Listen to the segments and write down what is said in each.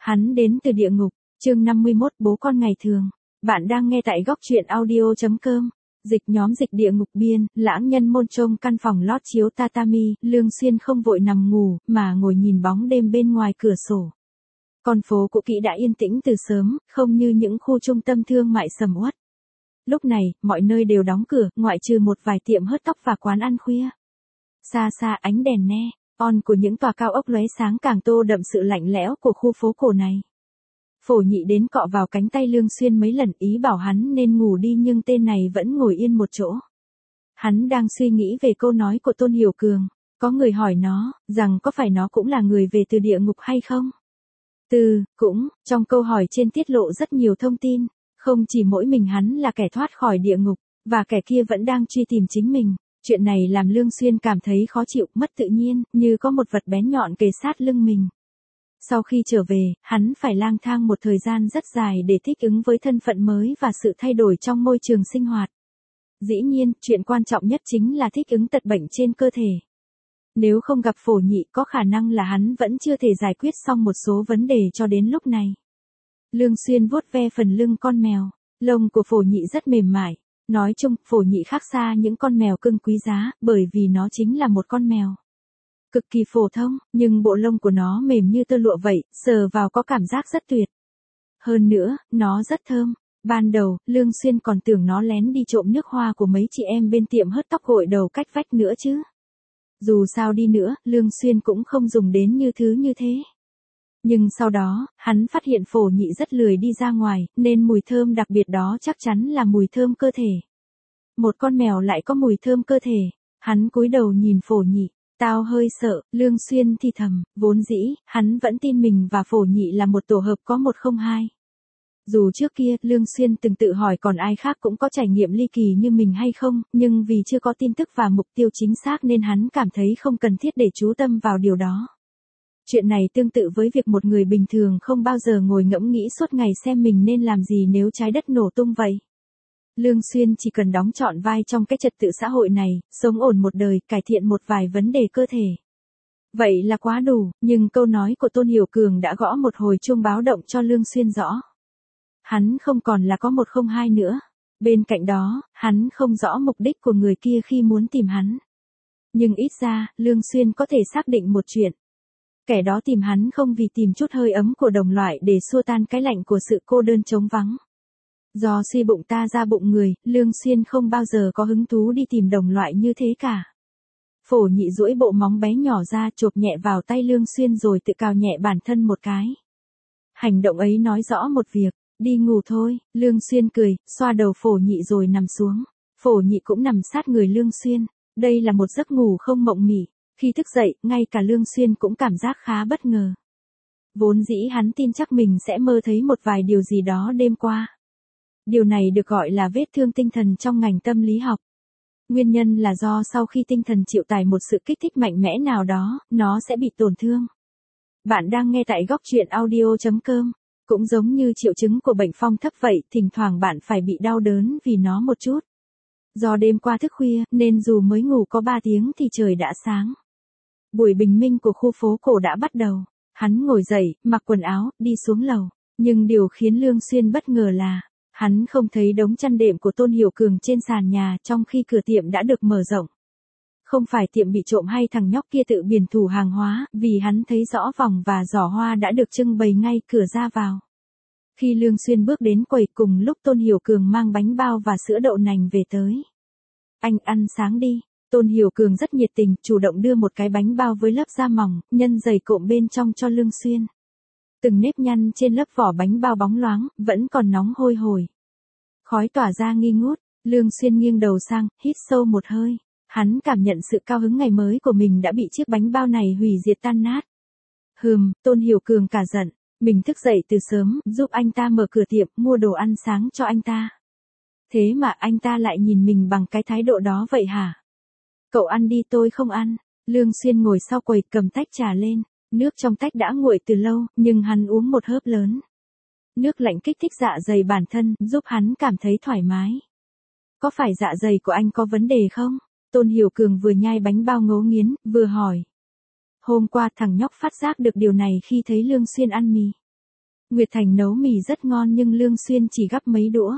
Hắn đến từ địa ngục, chương 51 bố con ngày thường. Bạn đang nghe tại góc truyện audio.com. Dịch nhóm dịch địa ngục biên, lãng nhân môn trông căn phòng lót chiếu tatami, Lương Xuyên không vội nằm ngủ, mà ngồi nhìn bóng đêm bên ngoài cửa sổ. Con phố cũ kỹ đã yên tĩnh từ sớm, không như những khu trung tâm thương mại sầm uất. Lúc này, mọi nơi đều đóng cửa, ngoại trừ một vài tiệm hớt tóc và quán ăn khuya. Xa xa ánh đèn neon của những tòa cao ốc lóe sáng càng tô đậm sự lạnh lẽo của khu phố cổ này. Phổ Nhị đến cọ vào cánh tay Lương Xuyên mấy lần, ý bảo hắn nên ngủ đi, nhưng tên này vẫn ngồi yên một chỗ. Hắn đang suy nghĩ về câu nói của Tôn Hiểu Cường. Có người hỏi nó, rằng có phải nó cũng là người về từ địa ngục hay không? Cũng, trong câu hỏi trên tiết lộ rất nhiều thông tin. Không chỉ mỗi mình hắn là kẻ thoát khỏi địa ngục, và kẻ kia vẫn đang truy tìm chính mình. Chuyện này làm Lương Xuyên cảm thấy khó chịu, mất tự nhiên, như có một vật bén nhọn kề sát lưng mình. Sau khi trở về, hắn phải lang thang một thời gian rất dài để thích ứng với thân phận mới và sự thay đổi trong môi trường sinh hoạt. Dĩ nhiên, chuyện quan trọng nhất chính là thích ứng tật bệnh trên cơ thể. Nếu không gặp Phổ Nhị, có khả năng là hắn vẫn chưa thể giải quyết xong một số vấn đề cho đến lúc này. Lương Xuyên vuốt ve phần lưng con mèo, lông của Phổ Nhị rất mềm mại. Nói chung, Phổ Nhị khác xa những con mèo cưng quý giá, bởi vì nó chính là một con mèo cực kỳ phổ thông, nhưng bộ lông của nó mềm như tơ lụa vậy, sờ vào có cảm giác rất tuyệt. Hơn nữa, nó rất thơm. Ban đầu, Lương Xuyên còn tưởng nó lén đi trộm nước hoa của mấy chị em bên tiệm hớt tóc gội đầu cách vách nữa chứ. Dù sao đi nữa, Lương Xuyên cũng không dùng đến như thứ như thế. Nhưng sau đó, hắn phát hiện Phổ Nhị rất lười đi ra ngoài, nên mùi thơm đặc biệt đó chắc chắn là mùi thơm cơ thể. Một con mèo lại có mùi thơm cơ thể. Hắn cúi đầu nhìn Phổ Nhị. Tao hơi sợ, Lương Xuyên thì thầm, vốn dĩ, hắn vẫn tin mình và Phổ Nhị là một tổ hợp có 102. Dù trước kia, Lương Xuyên từng tự hỏi còn ai khác cũng có trải nghiệm ly kỳ như mình hay không, nhưng vì chưa có tin tức và mục tiêu chính xác nên hắn cảm thấy không cần thiết để chú tâm vào điều đó. Chuyện này tương tự với việc một người bình thường không bao giờ ngồi ngẫm nghĩ suốt ngày xem mình nên làm gì nếu trái đất nổ tung vậy. Lương Xuyên chỉ cần đóng trọn vai trong cái trật tự xã hội này, sống ổn một đời, cải thiện một vài vấn đề cơ thể. Vậy là quá đủ, nhưng câu nói của Tôn Hiểu Cường đã gõ một hồi chuông báo động cho Lương Xuyên rõ. Hắn không còn là có 102 nữa. Bên cạnh đó, hắn không rõ mục đích của người kia khi muốn tìm hắn. Nhưng ít ra, Lương Xuyên có thể xác định một chuyện. Kẻ đó tìm hắn không vì tìm chút hơi ấm của đồng loại để xua tan cái lạnh của sự cô đơn trống vắng. Do suy bụng ta ra bụng người, Lương Xuyên không bao giờ có hứng thú đi tìm đồng loại như thế cả. Phổ Nhị duỗi bộ móng bé nhỏ ra, chộp nhẹ vào tay Lương Xuyên rồi tự cào nhẹ bản thân một cái. Hành động ấy nói rõ một việc, đi ngủ thôi. Lương Xuyên cười, xoa đầu Phổ Nhị rồi nằm xuống. Phổ Nhị cũng nằm sát người Lương Xuyên. Đây là một giấc ngủ không mộng mị. Khi thức dậy, ngay cả Lương Xuyên cũng cảm giác khá bất ngờ. Vốn dĩ hắn tin chắc mình sẽ mơ thấy một vài điều gì đó đêm qua. Điều này được gọi là vết thương tinh thần trong ngành tâm lý học. Nguyên nhân là do sau khi tinh thần chịu tải một sự kích thích mạnh mẽ nào đó, nó sẽ bị tổn thương. Bạn đang nghe tại góc truyện audio.com. Cũng giống như triệu chứng của bệnh phong thấp vậy, thỉnh thoảng bạn phải bị đau đớn vì nó một chút. Do đêm qua thức khuya, nên dù mới ngủ có 3 tiếng thì trời đã sáng. Buổi bình minh của khu phố cổ đã bắt đầu. Hắn ngồi dậy, mặc quần áo, đi xuống lầu. Nhưng điều khiến Lương Xuyên bất ngờ là hắn không thấy đống chăn đệm của Tôn Hiểu Cường trên sàn nhà, trong khi cửa tiệm đã được mở rộng. Không phải tiệm bị trộm hay thằng nhóc kia tự biển thủ hàng hóa, vì hắn thấy rõ vòng và giỏ hoa đã được trưng bày ngay cửa ra vào. Khi Lương Xuyên bước đến quầy, cùng lúc Tôn Hiểu Cường mang bánh bao và sữa đậu nành về tới. Anh ăn sáng đi. Tôn Hiểu Cường rất nhiệt tình, chủ động đưa một cái bánh bao với lớp da mỏng, nhân dày cộm bên trong cho Lương Xuyên. Từng nếp nhăn trên lớp vỏ bánh bao bóng loáng, vẫn còn nóng hôi hổi. Khói tỏa ra nghi ngút, Lương Xuyên nghiêng đầu sang, hít sâu một hơi. Hắn cảm nhận sự cao hứng ngày mới của mình đã bị chiếc bánh bao này hủy diệt tan nát. Tôn Hiểu Cường cả giận, mình thức dậy từ sớm, giúp anh ta mở cửa tiệm, mua đồ ăn sáng cho anh ta. Thế mà anh ta lại nhìn mình bằng cái thái độ đó vậy hả? Cậu ăn đi, tôi không ăn. Lương Xuyên ngồi sau quầy, cầm tách trà lên. Nước trong tách đã nguội từ lâu, nhưng hắn uống một hớp lớn. Nước lạnh kích thích dạ dày bản thân, giúp hắn cảm thấy thoải mái. Có phải dạ dày của anh có vấn đề không? Tôn Hiểu Cường vừa nhai bánh bao ngấu nghiến, vừa hỏi. Hôm qua thằng nhóc phát giác được điều này khi thấy Lương Xuyên ăn mì. Nguyệt Thành nấu mì rất ngon nhưng Lương Xuyên chỉ gắp mấy đũa.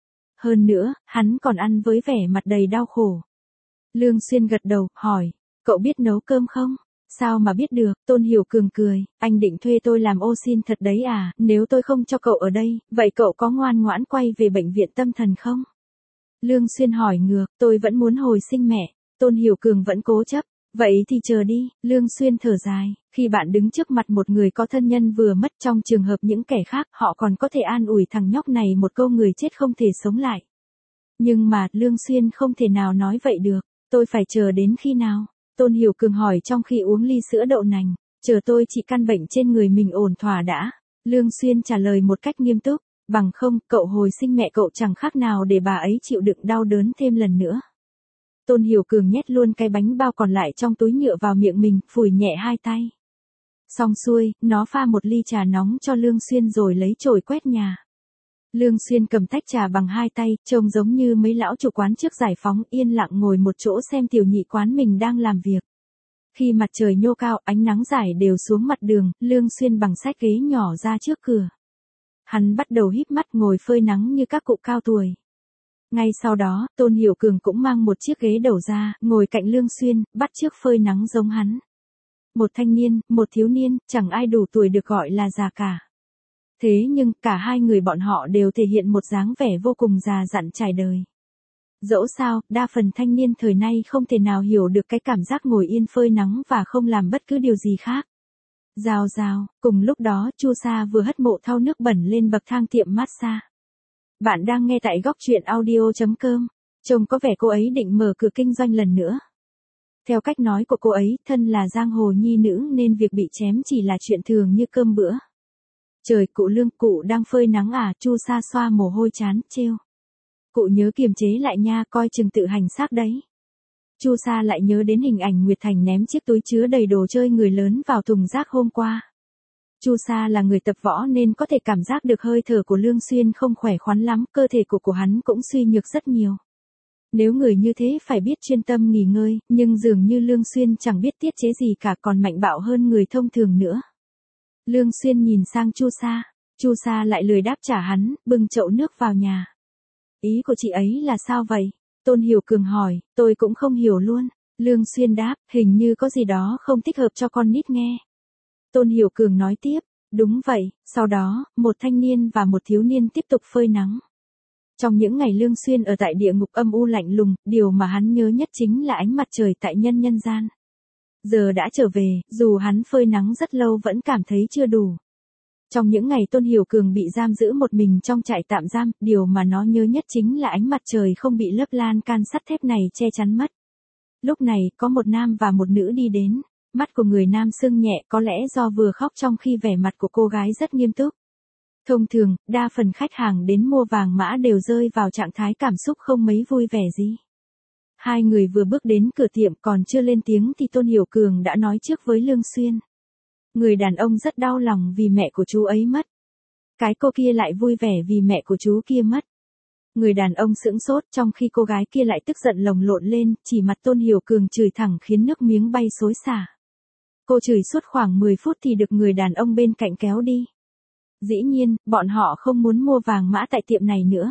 Hơn nữa, hắn còn ăn với vẻ mặt đầy đau khổ. Lương Xuyên gật đầu, hỏi, cậu biết nấu cơm không? Sao mà biết được, Tôn Hiểu Cường cười, anh định thuê tôi làm ô sin thật đấy à, nếu tôi không cho cậu ở đây, vậy cậu có ngoan ngoãn quay về bệnh viện tâm thần không? Lương Xuyên hỏi ngược, tôi vẫn muốn hồi sinh mẹ. Tôn Hiểu Cường vẫn cố chấp, vậy thì chờ đi. Lương Xuyên thở dài, khi bạn đứng trước mặt một người có thân nhân vừa mất, trong trường hợp những kẻ khác, họ còn có thể an ủi thằng nhóc này một câu người chết không thể sống lại. Nhưng mà, Lương Xuyên không thể nào nói vậy được, tôi phải chờ đến khi nào? Tôn Hiểu Cường hỏi trong khi uống ly sữa đậu nành, chờ tôi trị căn bệnh trên người mình ổn thỏa đã. Lương Xuyên trả lời một cách nghiêm túc, bằng không, cậu hồi sinh mẹ cậu chẳng khác nào để bà ấy chịu đựng đau đớn thêm lần nữa. Tôn Hiểu Cường nhét luôn cái bánh bao còn lại trong túi nhựa vào miệng mình, phủi nhẹ hai tay. Xong xuôi, nó pha một ly trà nóng cho Lương Xuyên rồi lấy chổi quét nhà. Lương Xuyên cầm tách trà bằng hai tay, trông giống như mấy lão chủ quán trước giải phóng, yên lặng ngồi một chỗ xem tiểu nhị quán mình đang làm việc. Khi mặt trời nhô cao, ánh nắng rải đều xuống mặt đường, Lương Xuyên bằng xách ghế nhỏ ra trước cửa. Hắn bắt đầu híp mắt ngồi phơi nắng như các cụ cao tuổi. Ngay sau đó, Tôn Hiểu Cường cũng mang một chiếc ghế đầu ra, ngồi cạnh Lương Xuyên, bắt chước phơi nắng giống hắn. Một thanh niên, một thiếu niên, chẳng ai đủ tuổi được gọi là già cả. Thế nhưng, cả hai người bọn họ đều thể hiện một dáng vẻ vô cùng già dặn trải đời. Dẫu sao, đa phần thanh niên thời nay không thể nào hiểu được cái cảm giác ngồi yên phơi nắng và không làm bất cứ điều gì khác. Rào rào, cùng lúc đó Chu Sa vừa hất mộ thau nước bẩn lên bậc thang tiệm massage. Bạn đang nghe tại góc truyện audio.com. Trông có vẻ cô ấy định mở cửa kinh doanh lần nữa. Theo cách nói của cô ấy, thân là giang hồ nhi nữ nên việc bị chém chỉ là chuyện thường như cơm bữa. Trời, cụ Lương, cụ đang phơi nắng à? Chu Sa xoa mồ hôi chán, trêu. Cụ nhớ kiềm chế lại nha, coi chừng tự hành xác đấy. Chu Sa lại nhớ đến hình ảnh Nguyệt Thành ném chiếc túi chứa đầy đồ chơi người lớn vào thùng rác hôm qua. Chu Sa là người tập võ nên có thể cảm giác được hơi thở của Lương Xuyên không khỏe khoắn lắm, cơ thể của hắn cũng suy nhược rất nhiều. Nếu người như thế phải biết chuyên tâm nghỉ ngơi, nhưng dường như Lương Xuyên chẳng biết tiết chế gì cả, còn mạnh bạo hơn người thông thường nữa. Lương Xuyên nhìn sang Chu Sa lại lười đáp trả hắn, bưng chậu nước vào nhà. Ý của chị ấy là sao vậy? Tôn Hiểu Cường hỏi, tôi cũng không hiểu luôn. Lương Xuyên đáp, hình như có gì đó không thích hợp cho con nít nghe. Tôn Hiểu Cường nói tiếp, đúng vậy. Sau đó, một thanh niên và một thiếu niên tiếp tục phơi nắng. Trong những ngày Lương Xuyên ở tại địa ngục âm u lạnh lùng, điều mà hắn nhớ nhất chính là ánh mặt trời tại nhân gian. Giờ đã trở về, dù hắn phơi nắng rất lâu vẫn cảm thấy chưa đủ. Trong những ngày Tôn Hiểu Cường bị giam giữ một mình trong trại tạm giam, điều mà nó nhớ nhất chính là ánh mặt trời không bị lớp lan can sắt thép này che chắn mất. Lúc này, có một nam và một nữ đi đến. Mắt của người nam sưng nhẹ, có lẽ do vừa khóc trong khi vẻ mặt của cô gái rất nghiêm túc. Thông thường, đa phần khách hàng đến mua vàng mã đều rơi vào trạng thái cảm xúc không mấy vui vẻ gì. Hai người vừa bước đến cửa tiệm còn chưa lên tiếng thì Tôn Hiểu Cường đã nói trước với Lương Xuyên. Người đàn ông rất đau lòng vì mẹ của chú ấy mất. Cái cô kia lại vui vẻ vì mẹ của chú kia mất. Người đàn ông sững sốt trong khi cô gái kia lại tức giận lồng lộn lên, chỉ mặt Tôn Hiểu Cường chửi thẳng khiến nước miếng bay xối xả. Cô chửi suốt khoảng 10 phút thì được người đàn ông bên cạnh kéo đi. Dĩ nhiên, bọn họ không muốn mua vàng mã tại tiệm này nữa.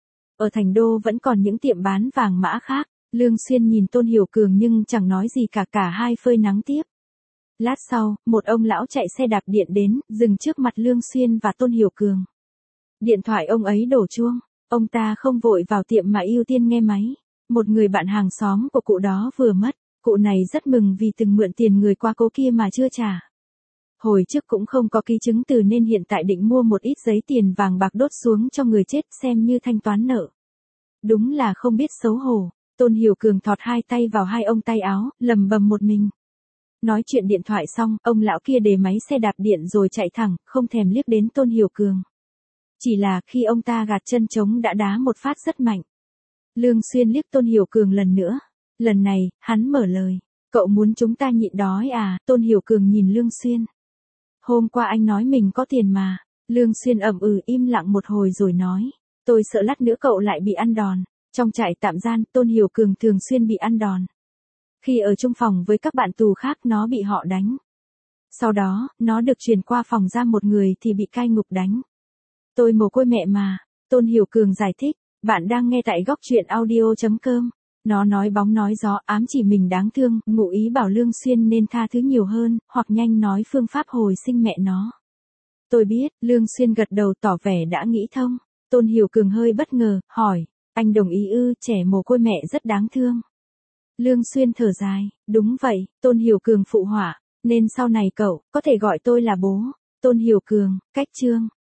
Ở Thành Đô vẫn còn những tiệm bán vàng mã khác. Lương Xuyên nhìn Tôn Hiểu Cường nhưng chẳng nói gì cả hai phơi nắng tiếp. Lát sau, một ông lão chạy xe đạp điện đến, dừng trước mặt Lương Xuyên và Tôn Hiểu Cường. Điện thoại ông ấy đổ chuông, ông ta không vội vào tiệm mà ưu tiên nghe máy. Một người bạn hàng xóm của cụ đó vừa mất, cụ này rất mừng vì từng mượn tiền người qua cố kia mà chưa trả. Hồi trước cũng không có ký chứng từ nên hiện tại định mua một ít giấy tiền vàng bạc đốt xuống cho người chết xem như thanh toán nợ. Đúng là không biết xấu hổ. Tôn Hiểu Cường thọt hai tay vào hai ông tay áo, lầm bầm một mình. Nói chuyện điện thoại xong, ông lão kia để máy xe đạp điện rồi chạy thẳng, không thèm liếc đến Tôn Hiểu Cường. Chỉ là khi ông ta gạt chân trống đã đá một phát rất mạnh. Lương Xuyên liếc Tôn Hiểu Cường lần nữa. Lần này, hắn mở lời. Cậu muốn chúng ta nhịn đói à? Tôn Hiểu Cường nhìn Lương Xuyên. Hôm qua anh nói mình có tiền mà. Lương Xuyên ậm im lặng một hồi rồi nói. Tôi sợ lát nữa cậu lại bị ăn đòn. Trong trại tạm giam, Tôn Hiểu Cường thường xuyên bị ăn đòn. Khi ở chung phòng với các bạn tù khác nó bị họ đánh. Sau đó, nó được chuyển qua phòng giam một người thì bị cai ngục đánh. Tôi mồ côi mẹ mà, Tôn Hiểu Cường giải thích, bạn đang nghe tại góc truyện audio.com. Nó nói bóng nói gió ám chỉ mình đáng thương, ngụ ý bảo Lương Xuyên nên tha thứ nhiều hơn, hoặc nhanh nói phương pháp hồi sinh mẹ nó. Tôi biết, Lương Xuyên gật đầu tỏ vẻ đã nghĩ thông. Tôn Hiểu Cường hơi bất ngờ, hỏi, anh đồng ý ư? Trẻ mồ côi mẹ rất đáng thương. Lương Xuyên thở dài, đúng vậy, Tôn Hiểu Cường phụ họa, nên sau này cậu có thể gọi tôi là bố. Tôn Hiểu Cường, cách chương.